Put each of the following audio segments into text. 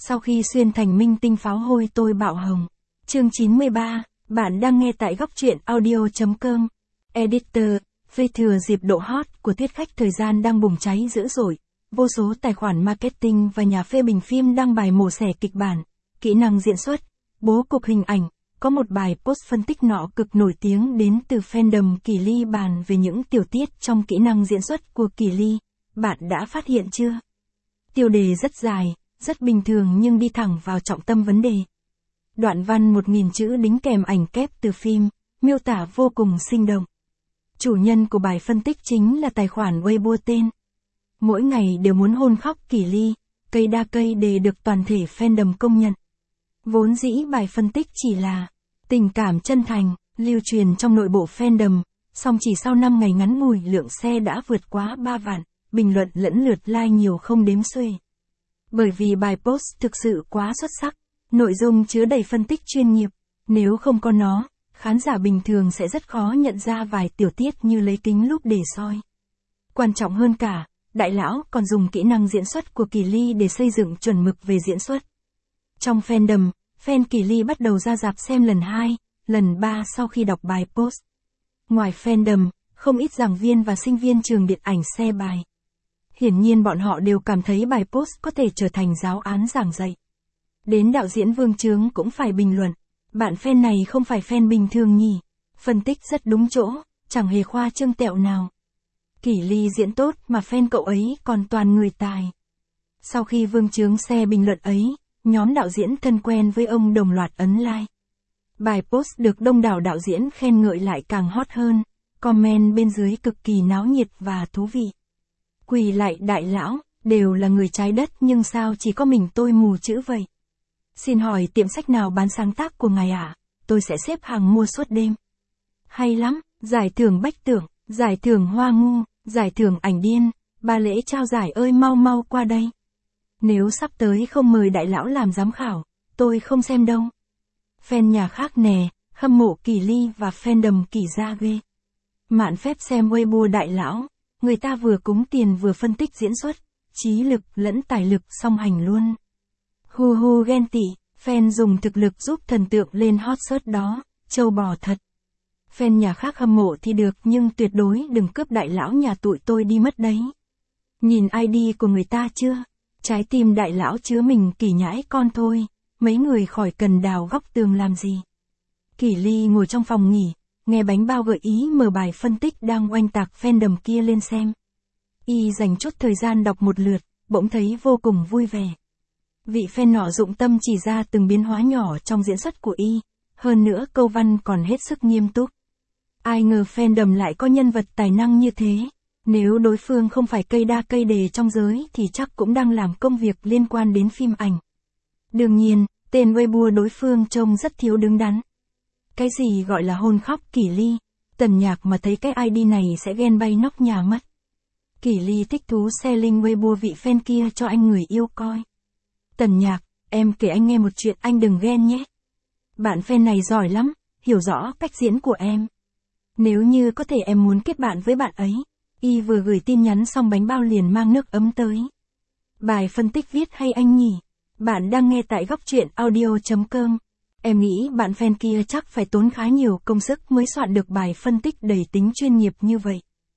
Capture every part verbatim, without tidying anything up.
Sau khi xuyên thành minh tinh pháo hôi tôi bạo hồng. Chương chín mươi ba, bạn đang nghe tại góc truyện audio chấm com. Editor, về thừa dịp độ hot của Thuyết Khách thời gian đang bùng cháy dữ dội. Vô số tài khoản marketing và nhà phê bình phim đăng bài mổ xẻ kịch bản, kỹ năng diễn xuất, bố cục hình ảnh. Có một bài post phân tích nọ cực nổi tiếng đến từ fandom Kỳ Ly bàn về những tiểu tiết trong kỹ năng diễn xuất của Kỳ Ly. Bạn đã phát hiện chưa? Tiêu đề rất dài, rất bình thường nhưng đi thẳng vào trọng tâm vấn đề. Đoạn văn một nghìn chữ đính kèm ảnh kép từ phim, miêu tả vô cùng sinh động. Chủ nhân của bài phân tích chính là tài khoản Weibo tên. Mỗi ngày đều muốn hôn khóc Kỳ Ly, cây đa cây đề được toàn thể fandom công nhận. Vốn dĩ bài phân tích chỉ là tình cảm chân thành, lưu truyền trong nội bộ fandom, song chỉ sau năm ngày ngắn ngủi lượng xe đã vượt quá ba vạn, bình luận lẫn lượt like nhiều không đếm xuể. Bởi vì bài post thực sự quá xuất sắc, nội dung chứa đầy phân tích chuyên nghiệp, nếu không có nó, khán giả bình thường sẽ rất khó nhận ra vài tiểu tiết như lấy kính lúp để soi. Quan trọng hơn cả, đại lão còn dùng kỹ năng diễn xuất của Kỳ Ly để xây dựng chuẩn mực về diễn xuất. Trong fandom, fan Kỳ Ly bắt đầu ra rạp xem lần hai, lần ba sau khi đọc bài post. Ngoài fandom, không ít giảng viên và sinh viên trường điện ảnh share bài. Hiển nhiên bọn họ đều cảm thấy bài post có thể trở thành giáo án giảng dạy. Đến đạo diễn Vương Chướng cũng phải bình luận. Bạn fan này không phải fan bình thường nhỉ? Phân tích rất đúng chỗ, chẳng hề khoa trương tẹo nào. Kỳ Ly diễn tốt mà fan cậu ấy còn toàn người tài. Sau khi Vương Chướng share bình luận ấy, nhóm đạo diễn thân quen với ông đồng loạt ấn like. Bài post được đông đảo đạo diễn khen ngợi lại càng hot hơn, comment bên dưới cực kỳ náo nhiệt và thú vị. Quỳ lại đại lão, đều là người trái đất nhưng sao chỉ có mình tôi mù chữ vậy? Xin hỏi tiệm sách nào bán sáng tác của ngài ạ? À? Tôi sẽ xếp hàng mua suốt đêm. Hay lắm, giải thưởng Bách Tưởng, giải thưởng Hoa Ngu, giải thưởng Ảnh Điên, ba lễ trao giải ơi mau mau qua đây. Nếu sắp tới không mời đại lão làm giám khảo, tôi không xem đâu. Fan nhà khác nè, hâm mộ Kỳ Ly và fandom Kỳ gia ghê. Mạn phép xem Weibo đại lão, người ta vừa cúng tiền vừa phân tích diễn xuất, trí lực lẫn tài lực song hành luôn. Hu hu ghen tị, fan dùng thực lực giúp thần tượng lên hot search đó, trâu bò thật. Fan nhà khác hâm mộ thì được nhưng tuyệt đối đừng cướp đại lão nhà tụi tôi đi mất đấy. Nhìn i đê của người ta chưa? Trái tim đại lão chứa mình Kỳ nhãi con thôi, mấy người khỏi cần đào góc tường làm gì. Kỳ Ly ngồi trong phòng nghỉ, nghe bánh bao gợi ý mở bài phân tích đang oanh tạc fandom kia lên xem. Y dành chút thời gian đọc một lượt, bỗng thấy vô cùng vui vẻ. Vị fan nọ dụng tâm chỉ ra từng biến hóa nhỏ trong diễn xuất của Y, hơn nữa câu văn còn hết sức nghiêm túc. Ai ngờ fandom lại có nhân vật tài năng như thế. Nếu đối phương không phải cây đa cây đề trong giới thì chắc cũng đang làm công việc liên quan đến phim ảnh. Đương nhiên, tên Weibo đối phương trông rất thiếu đứng đắn. Cái gì gọi là hôn khóc Kỳ Ly, Tần Nhạc mà thấy cái i đê này sẽ ghen bay nóc nhà mất. Kỳ Ly thích thú share link Weibo vị fan kia cho anh người yêu coi. Tần Nhạc, em kể anh nghe một chuyện anh đừng ghen nhé. Bạn fan này giỏi lắm, hiểu rõ cách diễn của em. Nếu như có thể em muốn kết bạn với bạn ấy. Y vừa gửi tin nhắn xong bánh bao liền mang nước ấm tới. Bài phân tích viết hay anh nhỉ? Bạn đang nghe tại góc truyện audio chấm com. Em nghĩ bạn fan kia chắc phải tốn khá nhiều công sức mới soạn được bài phân tích đầy tính chuyên nghiệp như vậy.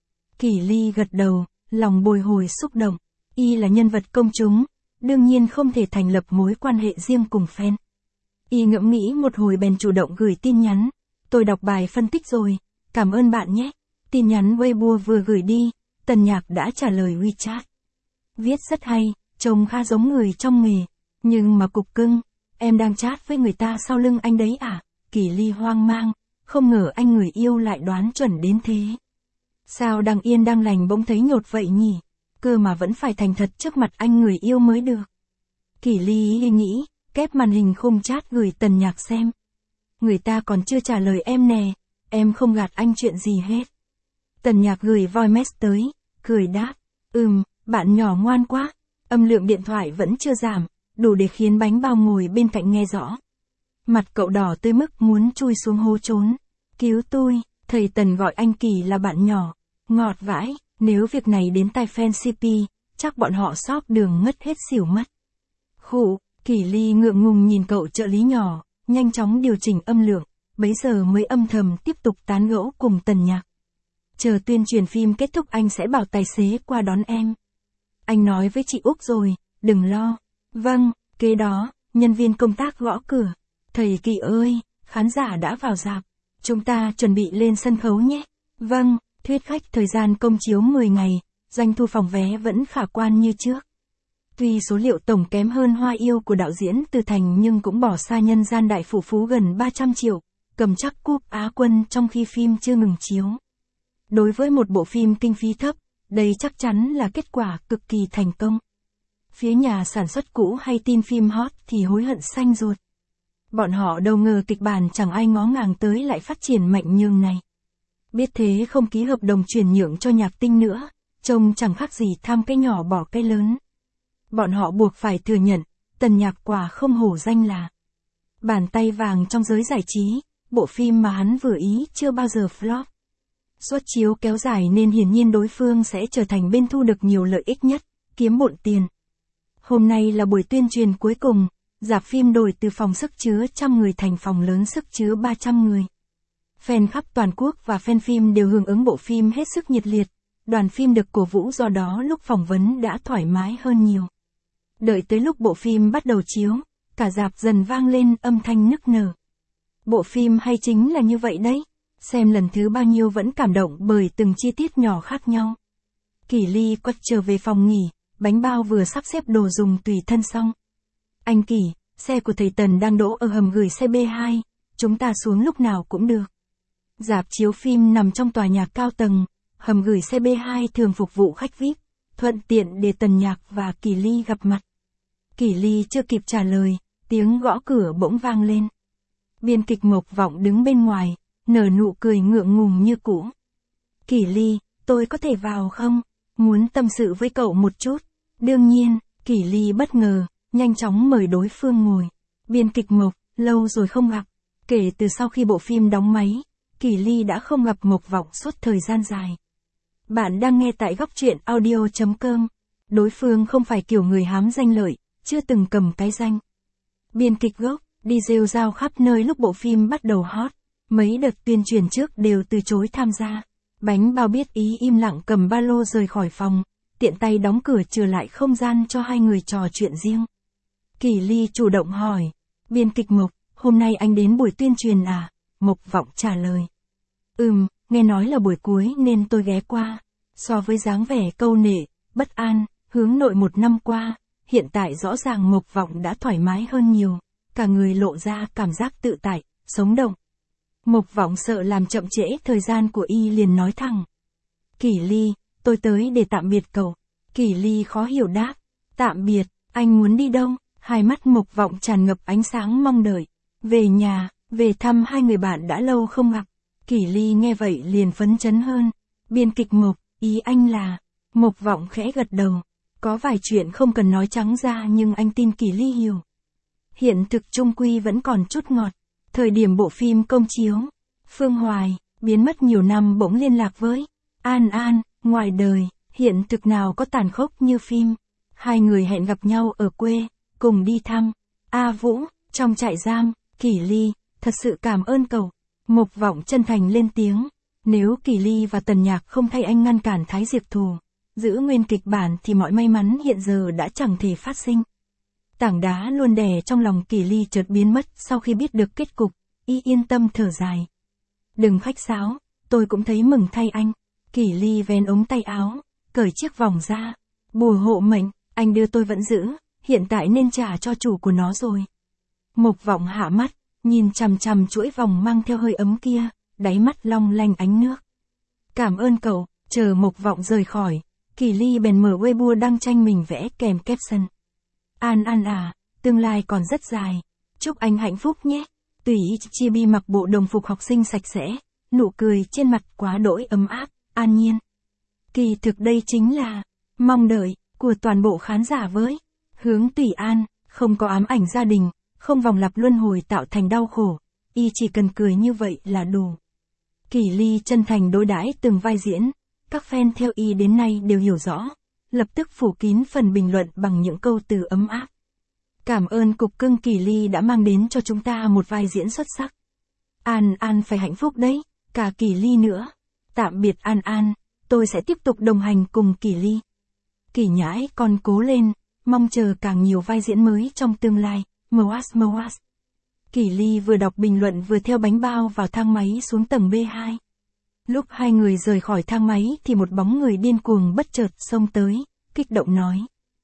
Kỳ Ly gật đầu, lòng bồi hồi xúc động. Y là nhân vật công chúng, đương nhiên không thể thành lập mối quan hệ riêng cùng fan. Y ngẫm nghĩ một hồi bèn chủ động gửi tin nhắn. Tôi đọc bài phân tích rồi, cảm ơn bạn nhé. Tin nhắn Weibo vừa gửi đi, Tần Nhạc đã trả lời WeChat. Viết rất hay, trông khá giống người trong nghề, nhưng mà cục cưng, em đang chat với người ta sau lưng anh đấy à? Kỳ Ly hoang mang, không ngờ anh người yêu lại đoán chuẩn đến thế. Sao đang yên đang lành bỗng thấy nhột vậy nhỉ? Cơ mà vẫn phải thành thật trước mặt anh người yêu mới được. Kỳ Ly nghĩ, kép màn hình khung chat gửi Tần Nhạc xem. Người ta còn chưa trả lời em nè, em không gạt anh chuyện gì hết. Tần Nhạc gửi voice message tới, cười đáp, ừm, bạn nhỏ ngoan quá, âm lượng điện thoại vẫn chưa giảm, đủ để khiến bánh bao ngồi bên cạnh nghe rõ. Mặt cậu đỏ tới mức muốn chui xuống hố trốn. Cứu tôi, thầy Tần gọi anh Kỳ là bạn nhỏ, ngọt vãi, nếu việc này đến tai fan xê pê, chắc bọn họ sóp đường ngất hết xỉu mất. Khụ, Kỷ Ly ngượng ngùng nhìn cậu trợ lý nhỏ, nhanh chóng điều chỉnh âm lượng, bấy giờ mới âm thầm tiếp tục tán gẫu cùng Tần Nhạc. Chờ tuyên truyền phim kết thúc anh sẽ bảo tài xế qua đón em. Anh nói với chị Úc rồi, đừng lo. Vâng, kế đó, nhân viên công tác gõ cửa. Thầy Kỷ ơi, khán giả đã vào rạp. Chúng ta chuẩn bị lên sân khấu nhé. Vâng, thuyết khách thời gian công chiếu mười ngày, doanh thu phòng vé vẫn khả quan như trước. Tuy số liệu tổng kém hơn Hoa Yêu của đạo diễn Từ Thành nhưng cũng bỏ xa Nhân Gian Đại Phủ Phú gần ba trăm triệu, cầm chắc cúp Á quân trong khi phim chưa ngừng chiếu. Đối với một bộ phim kinh phí thấp, đây chắc chắn là kết quả cực kỳ thành công. Phía nhà sản xuất cũ hay tin phim hot thì hối hận xanh ruột. Bọn họ đâu ngờ kịch bản chẳng ai ngó ngàng tới lại phát triển mạnh nhường này. Biết thế không ký hợp đồng chuyển nhượng cho Nhạc Tinh nữa, trông chẳng khác gì tham cái nhỏ bỏ cái lớn. Bọn họ buộc phải thừa nhận, Tần Nhạc quả không hổ danh là bàn tay vàng trong giới giải trí, bộ phim mà hắn vừa ý chưa bao giờ flop. Suất chiếu kéo dài nên hiển nhiên đối phương sẽ trở thành bên thu được nhiều lợi ích nhất, kiếm bộn tiền. Hôm nay là buổi tuyên truyền cuối cùng, rạp phim đổi từ phòng sức chứa trăm người thành phòng lớn sức chứa ba trăm người. Fan khắp toàn quốc và fan phim đều hưởng ứng bộ phim hết sức nhiệt liệt, đoàn phim được cổ vũ do đó lúc phỏng vấn đã thoải mái hơn nhiều. Đợi tới lúc bộ phim bắt đầu chiếu, cả rạp dần vang lên âm thanh nức nở. Bộ phim hay chính là như vậy đấy, xem lần thứ bao nhiêu vẫn cảm động bởi từng chi tiết nhỏ khác nhau. Kỷ Ly quay trở về phòng nghỉ, bánh bao vừa sắp xếp đồ dùng tùy thân xong. Anh Kỷ, xe của thầy Tần đang đỗ ở hầm gửi xe B hai, chúng ta xuống lúc nào cũng được. Rạp chiếu phim nằm trong tòa nhà cao tầng, hầm gửi xe B hai thường phục vụ khách vi ai pi, thuận tiện để Tần Nhạc và Kỷ Ly gặp mặt. Kỷ Ly chưa kịp trả lời, tiếng gõ cửa bỗng vang lên. Biên kịch Mộc Vọng đứng bên ngoài, nở nụ cười ngượng ngùng như cũ. Kỷ Ly, tôi có thể vào không? Muốn tâm sự với cậu một chút. Đương nhiên, Kỷ Ly bất ngờ, nhanh chóng mời đối phương ngồi. Biên kịch Mộc, lâu rồi không gặp. Kể từ sau khi bộ phim đóng máy, Kỷ Ly đã không gặp Mộc Vọng suốt thời gian dài. Bạn đang nghe tại góc truyện audio chấm com. Đối phương không phải kiểu người hám danh lợi, chưa từng cầm cái danh. Biên kịch gốc, đi rêu rao khắp nơi lúc bộ phim bắt đầu hot. Mấy đợt tuyên truyền trước đều từ chối tham gia. Bánh bao biết ý im lặng cầm ba lô rời khỏi phòng, tiện tay đóng cửa trừ lại không gian cho hai người trò chuyện riêng. Kỷ Ly chủ động hỏi, biên kịch Mộc, hôm nay anh đến buổi tuyên truyền à? Mộc Vọng trả lời. Ừm, nghe nói là buổi cuối nên tôi ghé qua. So với dáng vẻ câu nệ, bất an, hướng nội một năm qua, hiện tại rõ ràng Mộc Vọng đã thoải mái hơn nhiều, cả người lộ ra cảm giác tự tại, sống động. Mộc Vọng sợ làm chậm trễ thời gian của y liền nói thẳng. Kỷ Ly, tôi tới để tạm biệt cậu. Kỷ Ly khó hiểu đáp. Tạm biệt, anh muốn đi đâu? Hai mắt Mộc Vọng tràn ngập ánh sáng mong đợi. Về nhà, về thăm hai người bạn đã lâu không gặp. Kỷ Ly nghe vậy liền phấn chấn hơn. Biên kịch Mộc, ý anh là... Mộc Vọng khẽ gật đầu. Có vài chuyện không cần nói trắng ra nhưng anh tin Kỷ Ly hiểu. Hiện thực chung quy vẫn còn chút ngọt. Thời điểm bộ phim công chiếu, Phương Hoài, biến mất nhiều năm bỗng liên lạc với An An, ngoài đời, hiện thực nào có tàn khốc như phim. Hai người hẹn gặp nhau ở quê, cùng đi thăm A Vũ, trong trại giam. Kỷ Ly, thật sự cảm ơn cậu. Mộc Vọng chân thành lên tiếng. Nếu Kỷ Ly và Tần Nhạc không thay anh ngăn cản Thái Diệp thù, giữ nguyên kịch bản thì mọi may mắn hiện giờ đã chẳng thể phát sinh. Tảng đá luôn đè trong lòng Kỷ Ly chợt biến mất sau khi biết được kết cục, y yên tâm thở dài. Đừng khách sáo, tôi cũng thấy mừng thay anh. Kỷ Ly vén ống tay áo, cởi chiếc vòng ra. Bùa hộ mệnh, anh đưa tôi vẫn giữ, hiện tại nên trả cho chủ của nó rồi. Mộc Vọng hạ mắt, nhìn chằm chằm chuỗi vòng mang theo hơi ấm kia, đáy mắt long lanh ánh nước. Cảm ơn cậu, chờ Mộc Vọng rời khỏi, Kỷ Ly bèn mở Weibo đăng tranh mình vẽ kèm caption. An An à, tương lai còn rất dài. Chúc anh hạnh phúc nhé. Tùy Chibi mặc bộ đồng phục học sinh sạch sẽ, nụ cười trên mặt quá đỗi ấm áp, an nhiên. Kỳ thực đây chính là mong đợi của toàn bộ khán giả với Hướng Tùy An, không có ám ảnh gia đình, không vòng lặp luân hồi tạo thành đau khổ, y chỉ cần cười như vậy là đủ. Kỷ Ly chân thành đối đãi từng vai diễn, các fan theo y đến nay đều hiểu rõ, lập tức phủ kín phần bình luận bằng những câu từ ấm áp. Cảm ơn cục cưng Kỳ Ly đã mang đến cho chúng ta một vai diễn xuất sắc. An An phải hạnh phúc đấy, cả Kỳ Ly nữa. Tạm biệt An An, tôi sẽ tiếp tục đồng hành cùng Kỳ Ly. Kỳ Nhãi con cố lên, mong chờ càng nhiều vai diễn mới trong tương lai. Moas Moas. Kỳ Ly vừa đọc bình luận vừa theo bánh bao vào thang máy xuống tầng B hai. Lúc hai người rời khỏi thang máy thì một bóng người điên cuồng bất chợt xông tới, kích động nói.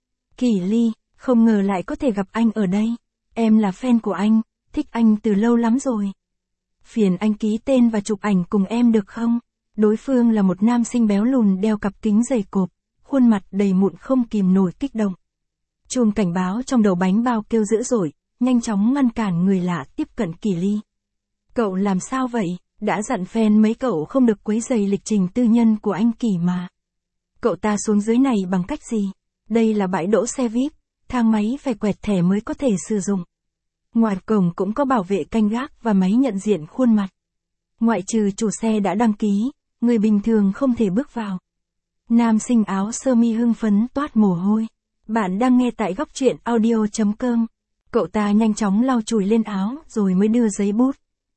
Kỳ Ly, không ngờ lại có thể gặp anh ở đây. Em là fan của anh, thích anh từ lâu lắm rồi. Phiền anh ký tên và chụp ảnh cùng em được không? Đối phương là một nam sinh béo lùn đeo cặp kính dày cộp, khuôn mặt đầy mụn không kìm nổi kích động. Chuông cảnh báo trong đầu bánh bao kêu dữ dội, nhanh chóng ngăn cản người lạ tiếp cận Kỳ Ly. Cậu làm sao vậy? Đã dặn fan mấy cậu không được quấy rầy lịch trình tư nhân của anh Kỳ mà. Cậu ta xuống dưới này bằng cách gì? Đây là bãi đỗ xe vi ai pi, thang máy phải quẹt thẻ mới có thể sử dụng. Ngoài cổng cũng có bảo vệ canh gác và máy nhận diện khuôn mặt. Ngoại trừ chủ xe đã đăng ký, người bình thường không thể bước vào. Nam sinh áo sơ mi hưng phấn toát mồ hôi. Bạn đang nghe tại góc truyện audio chấm com. Cậu ta nhanh chóng lau chùi lên áo rồi mới đưa giấy bút.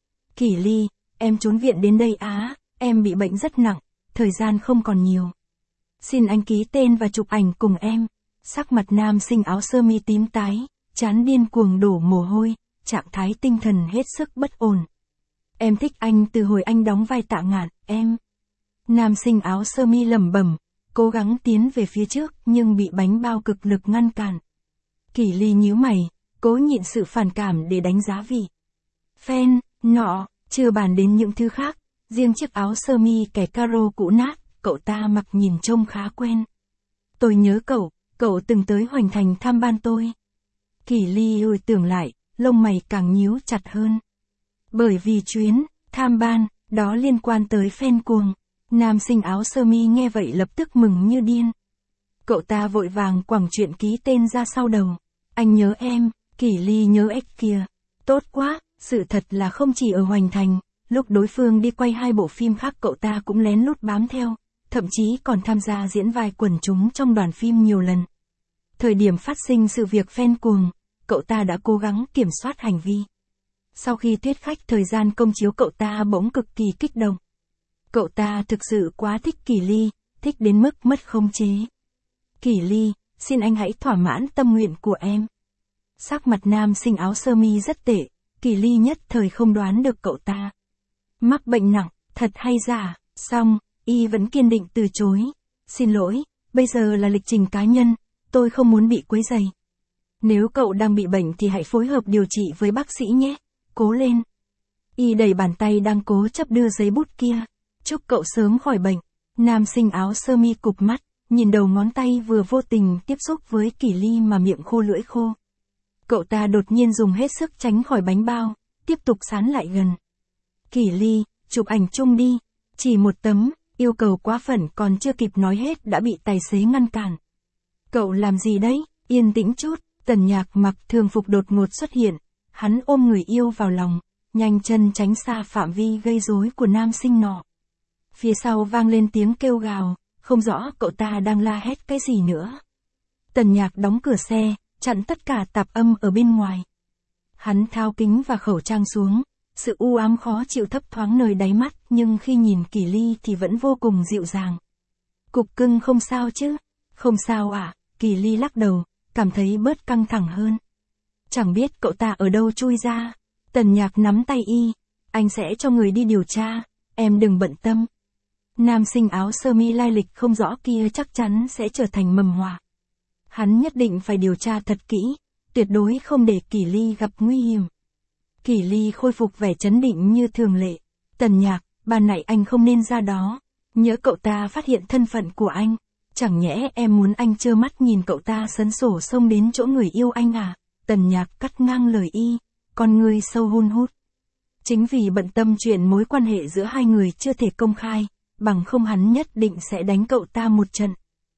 Kỳ Ly, em trốn viện đến đây á, em bị bệnh rất nặng, thời gian không còn nhiều. Xin anh ký tên và chụp ảnh cùng em. Sắc mặt nam sinh áo sơ mi tím tái, trán điên cuồng đổ mồ hôi, trạng thái tinh thần hết sức bất ổn. Em thích anh từ hồi anh đóng vai Tạ Ngạn, em. Nam sinh áo sơ mi lẩm bẩm, cố gắng tiến về phía trước nhưng bị bánh bao cực lực ngăn cản. Kỳ Ly nhíu mày, cố nhịn sự phản cảm để đánh giá vị fan nọ, chưa bàn đến những thứ khác, riêng chiếc áo sơ mi kẻ caro cũ nát, cậu ta mặc nhìn trông khá quen. Tôi nhớ cậu, cậu từng tới Hoành Thành thăm ban tôi. Kỳ Ly hồi tưởng lại, lông mày càng nhíu chặt hơn. Bởi vì chuyến tham ban đó liên quan tới fan cuồng. Nam sinh áo sơ mi nghe vậy lập tức mừng như điên. Cậu ta vội vàng quẳng chuyện ký tên ra sau đầu. Anh nhớ em, Kỳ Ly nhớ ếch kìa. Tốt quá, sự thật là không chỉ ở Hoành Thành, lúc đối phương đi quay hai bộ phim khác cậu ta cũng lén lút bám theo, thậm chí còn tham gia diễn vai quần chúng trong đoàn phim nhiều lần. Thời điểm phát sinh sự việc fan cuồng, cậu ta đã cố gắng kiểm soát hành vi. Sau khi thuyết khách thời gian công chiếu cậu ta bỗng cực kỳ kích động. Cậu ta thực sự quá thích Kỳ Ly, thích đến mức mất khống chế. Kỳ Ly, xin anh hãy thỏa mãn tâm nguyện của em. Sắc mặt nam sinh áo sơ mi rất tệ, Kỳ Ly nhất thời không đoán được cậu ta mắc bệnh nặng, thật hay giả, xong, y vẫn kiên định từ chối. Xin lỗi, bây giờ là lịch trình cá nhân, tôi không muốn bị quấy rầy. Nếu cậu đang bị bệnh thì hãy phối hợp điều trị với bác sĩ nhé, cố lên. Y đẩy bàn tay đang cố chấp đưa giấy bút kia. Chúc cậu sớm khỏi bệnh. Nam sinh áo sơ mi cụp mắt, nhìn đầu ngón tay vừa vô tình tiếp xúc với Kỳ Ly mà miệng khô lưỡi khô. Cậu ta đột nhiên dùng hết sức tránh khỏi bánh bao, tiếp tục sán lại gần. Kỳ Ly, chụp ảnh chung đi. Chỉ một tấm, yêu cầu quá phận còn chưa kịp nói hết đã bị tài xế ngăn cản. Cậu làm gì đấy? Yên tĩnh chút. Tần Nhạc mặc thường phục đột ngột xuất hiện. Hắn ôm người yêu vào lòng, nhanh chân tránh xa phạm vi gây rối của nam sinh nọ. Phía sau vang lên tiếng kêu gào, không rõ cậu ta đang la hét cái gì nữa. Tần Nhạc đóng cửa xe, chặn tất cả tạp âm ở bên ngoài. Hắn tháo kính và khẩu trang xuống, sự u ám khó chịu thấp thoáng nơi đáy mắt nhưng khi nhìn Kỳ Ly thì vẫn vô cùng dịu dàng. Cục cưng không sao chứ? Không sao ạ, à? Kỳ Ly lắc đầu, cảm thấy bớt căng thẳng hơn. Chẳng biết cậu ta ở đâu chui ra. Tần Nhạc nắm tay y, anh sẽ cho người đi điều tra, em đừng bận tâm. Nam sinh áo sơ mi lai lịch không rõ kia chắc chắn sẽ trở thành mầm họa. Hắn nhất định phải điều tra thật kỹ, tuyệt đối không để Kỳ Ly gặp nguy hiểm. Kỳ Ly khôi phục vẻ trấn định như thường lệ. Tần Nhạc, ban nãy anh không nên ra đó. Nhỡ cậu ta phát hiện thân phận của anh. Chẳng nhẽ em muốn anh trơ mắt nhìn cậu ta sấn sổ xông đến chỗ người yêu anh à? Tần Nhạc cắt ngang lời y, con người sâu hun hút. Chính vì bận tâm chuyện mối quan hệ giữa hai người chưa thể công khai, bằng không hắn nhất định sẽ đánh cậu ta một trận.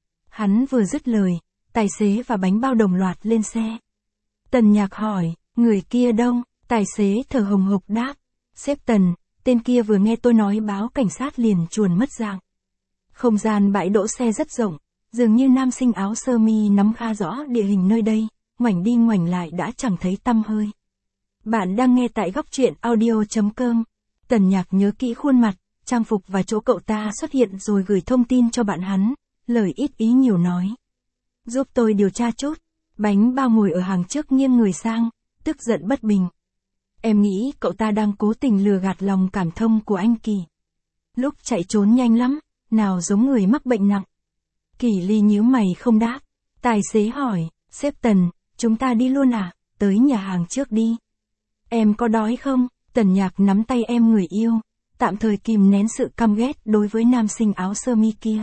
Hắn vừa dứt lời, tài xế và bánh bao đồng loạt lên xe. Tần Nhạc hỏi, người kia đâu? Tài xế thở hồng hộc đáp, sếp Tần, tên kia vừa nghe tôi nói báo cảnh sát liền chuồn mất dạng. Không gian bãi đỗ xe rất rộng, dường như nam sinh áo sơ mi nắm khá rõ địa hình nơi đây, ngoảnh đi ngoảnh lại đã chẳng thấy tăm hơi. Bạn đang nghe tại góc truyện audio.com. Tần Nhạc nhớ kỹ khuôn mặt, trang phục và chỗ cậu ta xuất hiện rồi gửi thông tin cho bạn hắn, lời ít ý nhiều nói. Giúp tôi điều tra chút. Bánh bao ngồi ở hàng trước nghiêng người sang, tức giận bất bình. Em nghĩ cậu ta đang cố tình lừa gạt lòng cảm thông của anh Kỳ. Lúc chạy trốn nhanh lắm, nào giống người mắc bệnh nặng. Kỳ Ly nhíu mày không đáp. Tài xế hỏi, sếp Tần, chúng ta đi luôn à, tới nhà hàng trước đi. Em có đói không? Tần Nhạc nắm tay em người yêu, tạm thời kìm nén sự căm ghét đối với nam sinh áo sơ mi kia.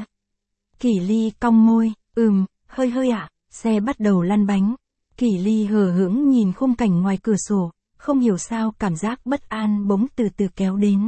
Kỳ Ly cong môi, ừm, hơi hơi ạ. À. Xe bắt đầu lăn bánh. Kỳ Ly hờ hững nhìn khung cảnh ngoài cửa sổ, không hiểu sao cảm giác bất an bỗng từ từ kéo đến.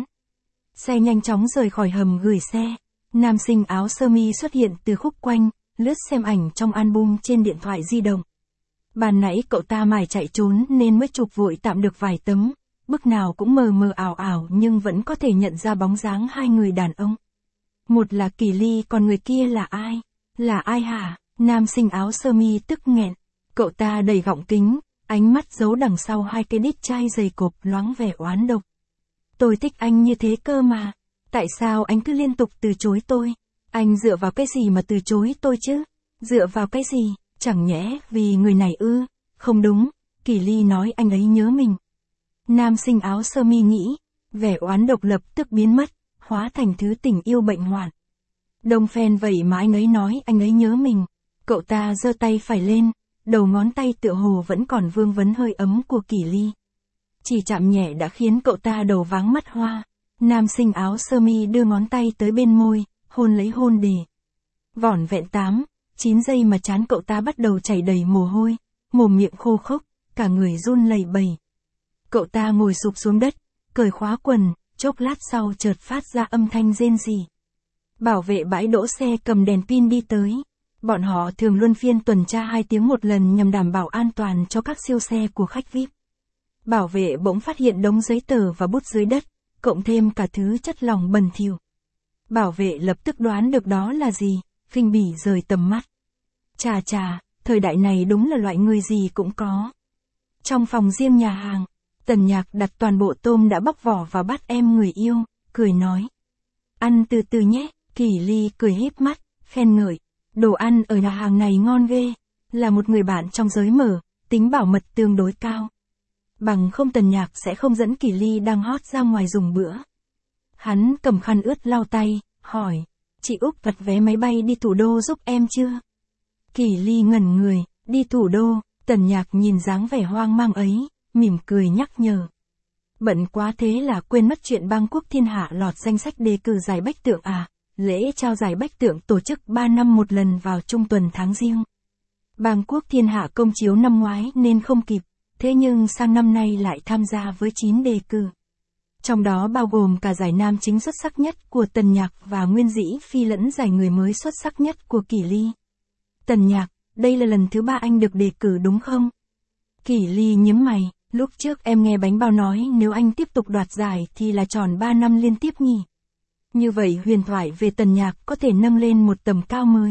Xe nhanh chóng rời khỏi hầm gửi xe. Nam sinh áo sơ mi xuất hiện từ khúc quanh, lướt xem ảnh trong album trên điện thoại di động. Ban nãy cậu ta mải chạy trốn nên mới chụp vội tạm được vài tấm, bức nào cũng mờ mờ ảo ảo nhưng vẫn có thể nhận ra bóng dáng hai người đàn ông. Một là Kỳ Ly còn người kia là ai? Là ai hả? Nam sinh áo sơ mi tức nghẹn. Cậu ta đầy gọng kính, ánh mắt giấu đằng sau hai cái đít chai dày cộp loáng vẻ oán độc. Tôi thích anh như thế cơ mà. Tại sao anh cứ liên tục từ chối tôi? Anh dựa vào cái gì mà từ chối tôi chứ? Dựa vào cái gì? Chẳng nhẽ vì người này ư? Không đúng, Kỳ Ly nói anh ấy nhớ mình. Nam sinh áo sơ mi nghĩ, vẻ oán độc lập tức biến mất, hóa thành thứ tình yêu bệnh hoạn. Đông phen vậy mà anh ấy nói anh ấy nhớ mình. Cậu ta giơ tay phải lên, đầu ngón tay tựa hồ vẫn còn vương vấn hơi ấm của Kỳ Ly. Chỉ chạm nhẹ đã khiến cậu ta đầu váng mắt hoa. Nam sinh áo sơ mi đưa ngón tay tới bên môi, hôn lấy hôn đề. Vỏn vẹn tám, chín giây mà trán cậu ta bắt đầu chảy đầy mồ hôi, mồm miệng khô khốc, cả người run lẩy bẩy. Cậu ta ngồi sụp xuống đất, cởi khóa quần, chốc lát sau chợt phát ra âm thanh rên rỉ. Bảo vệ bãi đỗ xe cầm đèn pin đi tới. Bọn họ thường luân phiên tuần tra hai tiếng một lần nhằm đảm bảo an toàn cho các siêu xe của khách vi ai pi. Bảo vệ bỗng phát hiện đống giấy tờ và bút dưới đất, cộng thêm cả thứ chất lỏng bẩn thỉu. Bảo vệ lập tức đoán được đó là gì, khinh bỉ rời tầm mắt. Chà chà, thời đại này đúng là loại người gì cũng có. Trong phòng riêng nhà hàng, Tần Nhạc đặt toàn bộ tôm đã bóc vỏ vào bát em người yêu, cười nói. Ăn từ từ nhé. Kỳ Ly cười híp mắt, khen ngợi. Đồ ăn ở nhà hàng này ngon ghê, là một người bạn trong giới mở, tính bảo mật tương đối cao. Bằng không Tần Nhạc sẽ không dẫn Kỳ Ly đang hot ra ngoài dùng bữa. Hắn cầm khăn ướt lau tay, hỏi, chị Úc đặt vé máy bay đi thủ đô giúp em chưa? Kỳ Ly ngẩn người, đi thủ đô. Tần Nhạc nhìn dáng vẻ hoang mang ấy, mỉm cười nhắc nhở. Bận quá thế là quên mất chuyện Bang Quốc Thiên Hạ lọt danh sách đề cử giải Bách Tượng à? Lễ trao giải Bách Tượng tổ chức ba năm một lần vào trung tuần tháng Giêng. Bang Quốc Thiên Hạ công chiếu năm ngoái nên không kịp, thế nhưng sang năm nay lại tham gia với chín đề cử. Trong đó bao gồm cả giải nam chính xuất sắc nhất của Tần Nhạc và Nguyên Dĩ Phi lẫn giải người mới xuất sắc nhất của Kỳ Ly. Tần Nhạc, đây là lần thứ ba anh được đề cử đúng không? Kỳ Ly nhướng mày, lúc trước em nghe Bánh Bao nói nếu anh tiếp tục đoạt giải thì là tròn ba năm liên tiếp nhỉ. Như vậy huyền thoại về Tần Nhạc có thể nâng lên một tầm cao mới.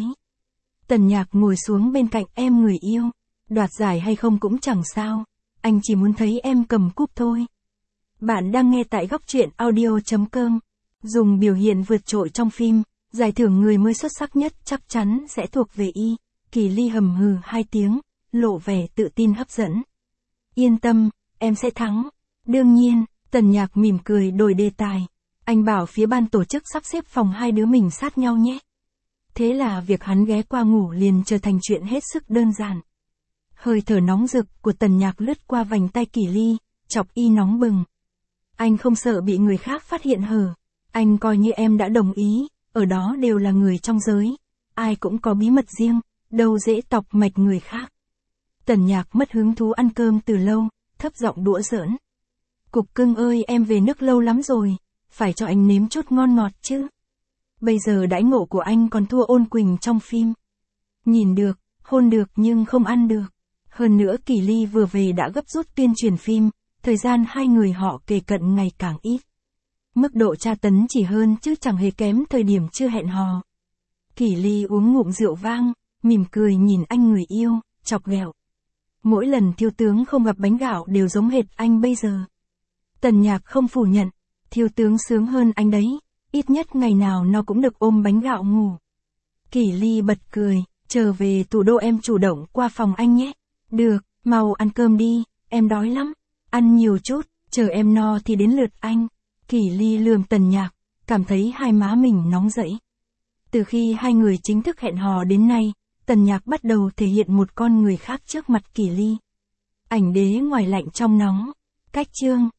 Tần Nhạc ngồi xuống bên cạnh em người yêu. Đoạt giải hay không cũng chẳng sao. Anh chỉ muốn thấy em cầm cúp thôi. Bạn đang nghe tại góc truyện audio.com. Dùng biểu hiện vượt trội trong phim, giải thưởng người mới xuất sắc nhất chắc chắn sẽ thuộc về y. Kỳ Ly hầm hừ hai tiếng, lộ vẻ tự tin hấp dẫn. Yên tâm, em sẽ thắng. Đương nhiên, Tần Nhạc mỉm cười đổi đề tài. Anh bảo phía ban tổ chức sắp xếp phòng hai đứa mình sát nhau nhé. Thế là việc hắn ghé qua ngủ liền trở thành chuyện hết sức đơn giản. Hơi thở nóng rực của Tần Nhạc lướt qua vành tay Kỳ Ly, chọc y nóng bừng. Anh không sợ bị người khác phát hiện hở. Anh coi như em đã đồng ý, ở đó đều là người trong giới. Ai cũng có bí mật riêng, đâu dễ tọc mạch người khác. Tần Nhạc mất hứng thú ăn cơm từ lâu, thấp giọng đũa giỡn. Cục cưng ơi, em về nước lâu lắm rồi, phải cho anh nếm chút ngon ngọt chứ. Bây giờ đãi ngộ của anh còn thua Ôn Quỳnh trong phim. Nhìn được, hôn được nhưng không ăn được. Hơn nữa Kỳ Ly vừa về đã gấp rút tuyên truyền phim, thời gian hai người họ kề cận ngày càng ít. Mức độ tra tấn chỉ hơn chứ chẳng hề kém thời điểm chưa hẹn hò. Kỳ Ly uống ngụm rượu vang, mỉm cười nhìn anh người yêu, chọc ghẹo. Mỗi lần Thiêu tướng không gặp bánh gạo đều giống hệt anh bây giờ. Tần Nhạc không phủ nhận, Thiêu tướng sướng hơn anh đấy, ít nhất ngày nào nó cũng được ôm bánh gạo ngủ. Kỷ Ly bật cười, trở về thủ đô em chủ động qua phòng anh nhé. Được, mau ăn cơm đi, em đói lắm. Ăn nhiều chút, chờ em no thì đến lượt anh. Kỷ Ly lườm Tần Nhạc, cảm thấy hai má mình nóng rẫy. Từ khi hai người chính thức hẹn hò đến nay, Tần Nhạc bắt đầu thể hiện một con người khác trước mặt Kỷ Ly. Ảnh đế ngoài lạnh trong nóng. Cách chương